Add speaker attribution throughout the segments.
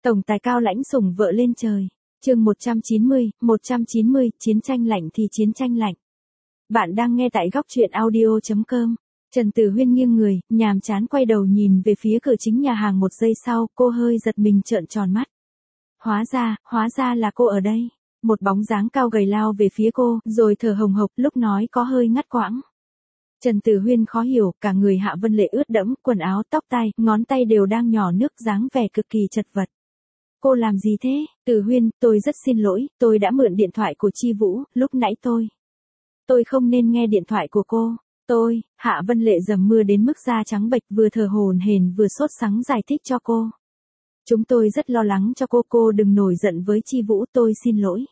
Speaker 1: Tổng tài cao lãnh sủng vợ lên trời. Chương 190, chiến tranh lạnh thì chiến tranh lạnh. Bạn đang nghe tại góc truyện audio.com. Trần Tử Huyên nghiêng người, nhàm chán quay đầu nhìn về phía cửa chính nhà hàng, một giây sau, cô hơi giật mình trợn tròn mắt. Hóa ra là cô ở đây. Một bóng dáng cao gầy lao về phía cô, rồi thở hồng hộc, lúc nói có hơi ngắt quãng. Trần Tử Huyên khó hiểu, cả người Hạ Vân Lệ ướt đẫm, quần áo, tóc tai, ngón tay đều đang nhỏ nước, dáng vẻ cực kỳ chật vật. Cô làm gì thế? Tử Huyên, tôi rất xin lỗi, tôi đã mượn điện thoại của Chi Vũ, lúc nãy tôi không nên nghe điện thoại của cô. Hạ Vân Lệ dầm mưa đến mức da trắng bệch, vừa thở hổn hển vừa sốt sắng giải thích cho cô. Chúng tôi rất lo lắng cho cô đừng nổi giận với Chi Vũ, tôi xin lỗi.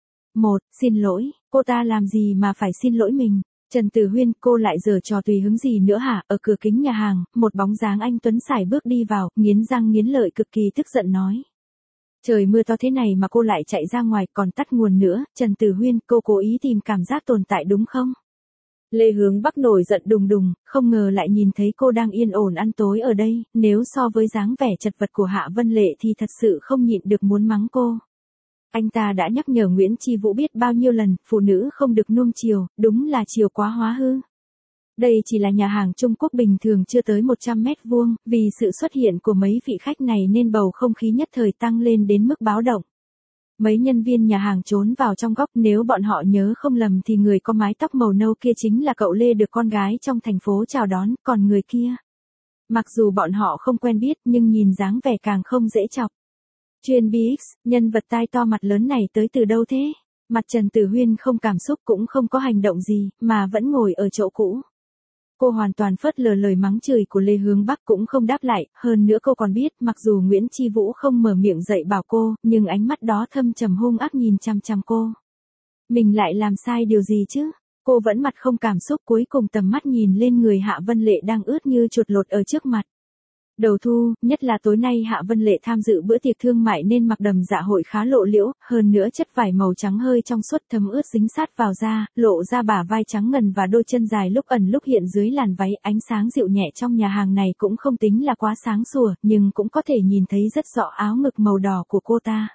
Speaker 1: Xin lỗi, cô ta làm gì mà phải xin lỗi mình? Trần Tử Huyên, cô lại giở trò tùy hứng gì nữa hả? Ở cửa kính nhà hàng, một bóng dáng anh tuấn sải bước đi vào, nghiến răng nghiến lợi cực kỳ tức giận nói. Trời mưa to thế này mà cô lại chạy ra ngoài, còn tắt nguồn nữa. Trần Tử Huyên, cô cố ý tìm cảm giác tồn tại đúng không? Lê Hướng Bắc nổi giận đùng đùng, không ngờ lại nhìn thấy cô đang yên ổn ăn tối ở đây, nếu so với dáng vẻ chật vật của Hạ Vân Lệ thì thật sự không nhịn được muốn mắng cô. Anh ta đã nhắc nhở Nguyễn Chi Vũ biết bao nhiêu lần, phụ nữ không được nuông chiều, đúng là chiều quá hóa hư. Đây chỉ là nhà hàng Trung Quốc bình thường chưa tới 100 mét vuông, vì sự xuất hiện của mấy vị khách này nên bầu không khí nhất thời tăng lên đến mức báo động. Mấy nhân viên nhà hàng trốn vào trong góc, nếu bọn họ nhớ không lầm thì người có mái tóc màu nâu kia chính là cậu Lê được con gái trong thành phố chào đón, còn người kia. Mặc dù bọn họ không quen biết nhưng nhìn dáng vẻ càng không dễ chọc. Chuyên BX, nhân vật tai to mặt lớn này tới từ đâu thế? Mặt Trần Tử Huyên không cảm xúc cũng không có hành động gì, mà vẫn ngồi ở chỗ cũ. Cô hoàn toàn phớt lờ lời mắng chửi của Lê Hướng Bắc cũng không đáp lại, hơn nữa cô còn biết mặc dù Nguyễn Chi Vũ không mở miệng dạy bảo cô, nhưng ánh mắt đó thâm trầm hung ác nhìn chằm chằm cô. Mình lại làm sai điều gì chứ? Cô vẫn mặt không cảm xúc, cuối cùng tầm mắt nhìn lên người Hạ Vân Lệ đang ướt như chuột lột ở trước mặt. Đầu thu, nhất là tối nay Hạ Vân Lệ tham dự bữa tiệc thương mại nên mặc đầm dạ hội khá lộ liễu, hơn nữa chất vải màu trắng hơi trong suốt thấm ướt dính sát vào da, lộ ra bả vai trắng ngần và đôi chân dài lúc ẩn lúc hiện dưới làn váy. Ánh sáng dịu nhẹ trong nhà hàng này cũng không tính là quá sáng sủa, nhưng cũng có thể nhìn thấy rất rõ áo ngực màu đỏ của cô ta.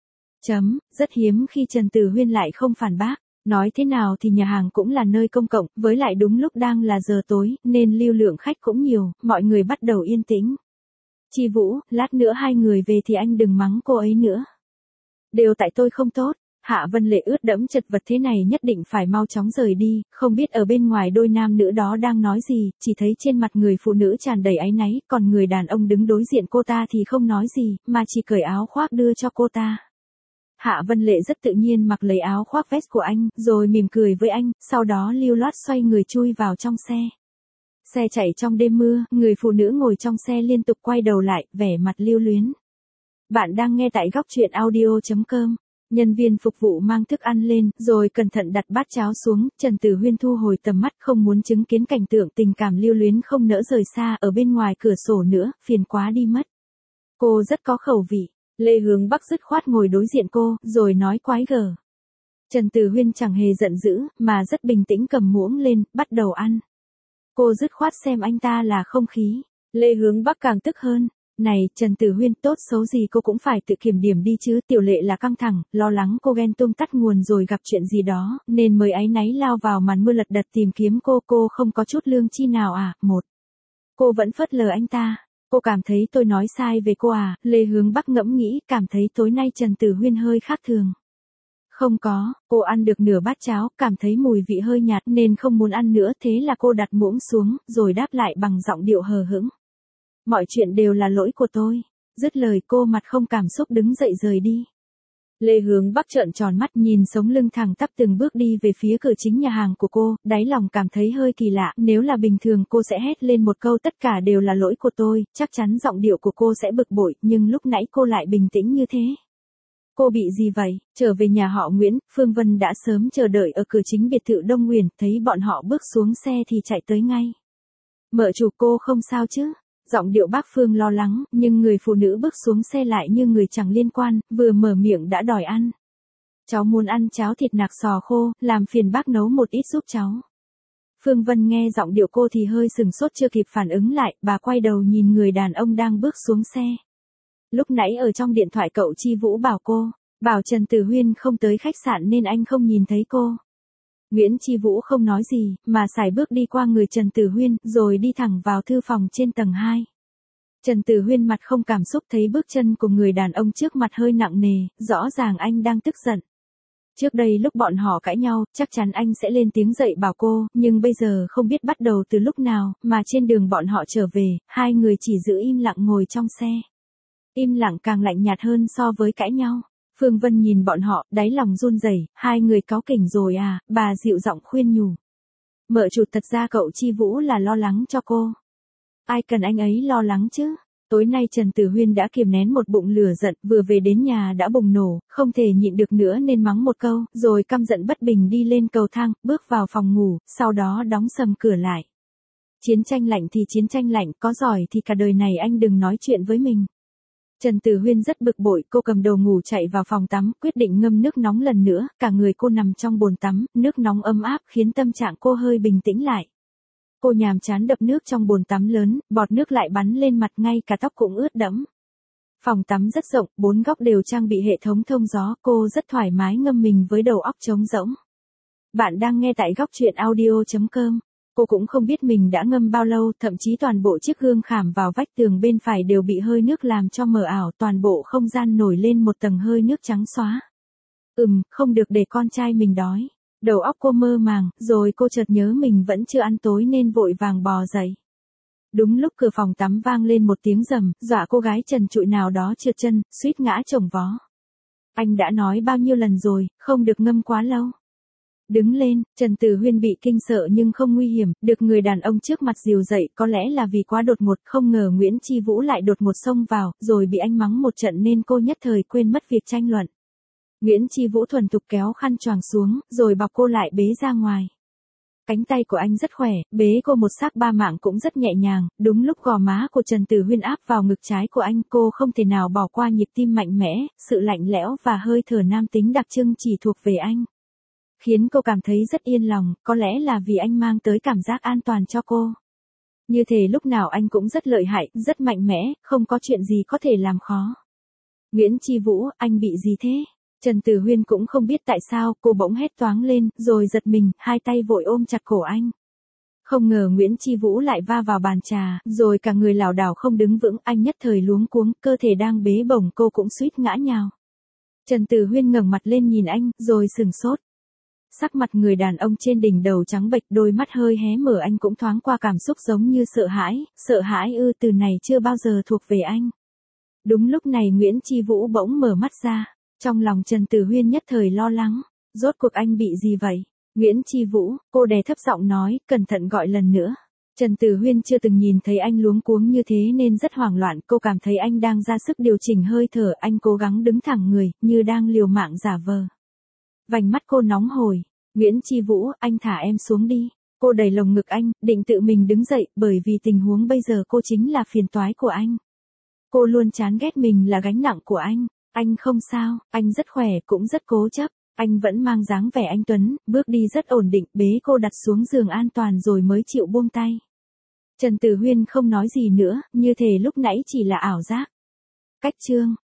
Speaker 1: Rất hiếm khi Trần Tử Huyên lại không phản bác. Nói thế nào thì nhà hàng cũng là nơi công cộng, với lại đúng lúc đang là giờ tối, nên lưu lượng khách cũng nhiều, mọi người bắt đầu yên tĩnh. Chi Vũ, lát nữa hai người về thì anh đừng mắng cô ấy nữa. Đều tại tôi không tốt. Hạ Vân Lệ ướt đẫm chật vật thế này nhất định phải mau chóng rời đi, không biết ở bên ngoài đôi nam nữ đó đang nói gì, chỉ thấy trên mặt người phụ nữ tràn đầy áy náy, còn người đàn ông đứng đối diện cô ta thì không nói gì, mà chỉ cởi áo khoác đưa cho cô ta. Hạ Vân Lệ rất tự nhiên mặc lấy áo khoác vest của anh, rồi mỉm cười với anh, sau đó lưu loát xoay người chui vào trong xe. Xe chạy trong đêm mưa, người phụ nữ ngồi trong xe liên tục quay đầu lại, vẻ mặt lưu luyến. Bạn đang nghe tại góc truyện audio.com. Nhân viên phục vụ mang thức ăn lên, rồi cẩn thận đặt bát cháo xuống. Trần Tử Huyên thu hồi tầm mắt, không muốn chứng kiến cảnh tượng tình cảm lưu luyến không nỡ rời xa ở bên ngoài cửa sổ nữa, phiền quá đi mất. Cô rất có khẩu vị. Lê Hướng Bắc dứt khoát ngồi đối diện cô, rồi nói quái gở. Trần Tử Huyên chẳng hề giận dữ, mà rất bình tĩnh cầm muỗng lên, bắt đầu ăn. Cô dứt khoát xem anh ta là không khí. Lê Hướng Bắc càng tức hơn. Này, Trần Tử Huyên, tốt xấu gì cô cũng phải tự kiểm điểm đi chứ. Tiểu Lệ là căng thẳng, lo lắng cô ghen tuông tắt nguồn rồi gặp chuyện gì đó, nên mới áy náy lao vào màn mưa lật đật tìm kiếm cô không có chút lương chi nào à? Cô vẫn phớt lờ anh ta. Cô cảm thấy tôi nói sai về cô à? Lê Hướng Bắc ngẫm nghĩ, cảm thấy tối nay Trần Tử Huyên hơi khác thường. Không có, cô ăn được nửa bát cháo, cảm thấy mùi vị hơi nhạt nên không muốn ăn nữa, thế là cô đặt muỗng xuống, rồi đáp lại bằng giọng điệu hờ hững. Mọi chuyện đều là lỗi của tôi. Dứt lời cô mặt không cảm xúc đứng dậy rời đi. Lê Hướng Bắc trợn tròn mắt nhìn sống lưng thẳng tắp từng bước đi về phía cửa chính nhà hàng của cô, đáy lòng cảm thấy hơi kỳ lạ, nếu là bình thường cô sẽ hét lên một câu tất cả đều là lỗi của tôi, chắc chắn giọng điệu của cô sẽ bực bội, nhưng lúc nãy cô lại bình tĩnh như thế. Cô bị gì vậy? Trở về nhà họ Nguyễn, Phương Vân đã sớm chờ đợi ở cửa chính biệt thự Đông Nguyền, thấy bọn họ bước xuống xe thì chạy tới ngay. Mợ chủ, cô không sao chứ? Giọng điệu bác Phương lo lắng, nhưng người phụ nữ bước xuống xe lại như người chẳng liên quan, vừa mở miệng đã đòi ăn. Cháu muốn ăn cháo thịt nạc sò khô, làm phiền bác nấu một ít giúp cháu. Phương Vân nghe giọng điệu cô thì hơi sừng sốt chưa kịp phản ứng lại, bà quay đầu nhìn người đàn ông đang bước xuống xe. Lúc nãy ở trong điện thoại cậu Chi Vũ bảo Trần Tử Huyên không tới khách sạn nên anh không nhìn thấy cô. Nguyễn Chi Vũ không nói gì, mà sải bước đi qua người Trần Tử Huyên, rồi đi thẳng vào thư phòng trên tầng 2. Trần Tử Huyên mặt không cảm xúc thấy bước chân của người đàn ông trước mặt hơi nặng nề, rõ ràng anh đang tức giận. Trước đây lúc bọn họ cãi nhau, chắc chắn anh sẽ lên tiếng dậy bảo cô, nhưng bây giờ không biết bắt đầu từ lúc nào, mà trên đường bọn họ trở về, hai người chỉ giữ im lặng ngồi trong xe. Im lặng càng lạnh nhạt hơn so với cãi nhau. Phương Vân nhìn bọn họ, đáy lòng run rẩy, hai người cáu kỉnh rồi à, bà dịu giọng khuyên nhủ. Mợ chụt thật ra cậu Chi Vũ là lo lắng cho cô. Ai cần anh ấy lo lắng chứ? Tối nay Trần Tử Huyên đã kiềm nén một bụng lửa giận, vừa về đến nhà đã bùng nổ, không thể nhịn được nữa nên mắng một câu, rồi căm giận bất bình đi lên cầu thang, bước vào phòng ngủ, sau đó đóng sầm cửa lại. Chiến tranh lạnh thì chiến tranh lạnh, có giỏi thì cả đời này anh đừng nói chuyện với mình. Trần Tử Huyên rất bực bội, cô cầm đồ ngủ chạy vào phòng tắm, quyết định ngâm nước nóng lần nữa, cả người cô nằm trong bồn tắm, nước nóng ấm áp khiến tâm trạng cô hơi bình tĩnh lại. Cô nhàm chán đập nước trong bồn tắm lớn, bọt nước lại bắn lên mặt, ngay cả tóc cũng ướt đẫm. Phòng tắm rất rộng, 4 góc đều trang bị hệ thống thông gió, cô rất thoải mái ngâm mình với đầu óc trống rỗng. Bạn đang nghe tại góc truyện audio.com. Cô cũng không biết mình đã ngâm bao lâu, thậm chí toàn bộ chiếc gương khảm vào vách tường bên phải đều bị hơi nước làm cho mờ ảo, toàn bộ không gian nổi lên một tầng hơi nước trắng xóa. Không được để con trai mình đói. Đầu óc cô mơ màng, rồi cô chợt nhớ mình vẫn chưa ăn tối nên vội vàng bò dậy. Đúng lúc cửa phòng tắm vang lên một tiếng rầm, dọa cô gái trần trụi nào đó trượt chân, suýt ngã chồng vó. Anh đã nói bao nhiêu lần rồi, không được ngâm quá lâu. Đứng lên, Trần Tử Huyên bị kinh sợ nhưng không nguy hiểm, được người đàn ông trước mặt dìu dậy, có lẽ là vì quá đột ngột, không ngờ Nguyễn Chi Vũ lại đột ngột xông vào, rồi bị anh mắng một trận nên cô nhất thời quên mất việc tranh luận. Nguyễn Chi Vũ thuần thục kéo khăn choàng xuống, rồi bọc cô lại bế ra ngoài. Cánh tay của anh rất khỏe, bế cô một xác ba mạng cũng rất nhẹ nhàng, đúng lúc gò má của Trần Tử Huyên áp vào ngực trái của anh, cô không thể nào bỏ qua nhịp tim mạnh mẽ, sự lạnh lẽo và hơi thở nam tính đặc trưng chỉ thuộc về anh. Khiến cô cảm thấy rất yên lòng, có lẽ là vì anh mang tới cảm giác an toàn cho cô. Như thể lúc nào anh cũng rất lợi hại, rất mạnh mẽ, không có chuyện gì có thể làm khó. Nguyễn Chi Vũ, anh bị gì thế? Trần Tử Huyên cũng không biết tại sao, cô bỗng hét toáng lên, rồi giật mình, hai tay vội ôm chặt cổ anh. Không ngờ Nguyễn Chi Vũ lại va vào bàn trà, rồi cả người lảo đảo không đứng vững, anh nhất thời luống cuống, cơ thể đang bế bổng cô cũng suýt ngã nhào. Trần Tử Huyên ngẩng mặt lên nhìn anh, rồi sừng sốt. Sắc mặt người đàn ông trên đỉnh đầu trắng bệch, đôi mắt hơi hé mở, anh cũng thoáng qua cảm xúc giống như sợ hãi từ này chưa bao giờ thuộc về anh. Đúng lúc này Nguyễn Chi Vũ bỗng mở mắt ra, trong lòng Trần Tử Huyên nhất thời lo lắng, rốt cuộc anh bị gì vậy? Nguyễn Chi Vũ, cô đè thấp giọng nói, cẩn thận gọi lần nữa. Trần Tử Huyên chưa từng nhìn thấy anh luống cuống như thế nên rất hoảng loạn, cô cảm thấy anh đang ra sức điều chỉnh hơi thở, anh cố gắng đứng thẳng người, như đang liều mạng giả vờ. Vành mắt cô nóng hổi. Nguyễn Chi Vũ, anh thả em xuống đi. Cô đẩy lồng ngực anh, định tự mình đứng dậy, bởi vì tình huống bây giờ cô chính là phiền toái của anh. Cô luôn chán ghét mình là gánh nặng của anh. Anh không sao, anh rất khỏe, cũng rất cố chấp. Anh vẫn mang dáng vẻ anh tuấn, bước đi rất ổn định, bế cô đặt xuống giường an toàn rồi mới chịu buông tay. Trần Tử Huyên không nói gì nữa, như thể lúc nãy chỉ là ảo giác. Cách chương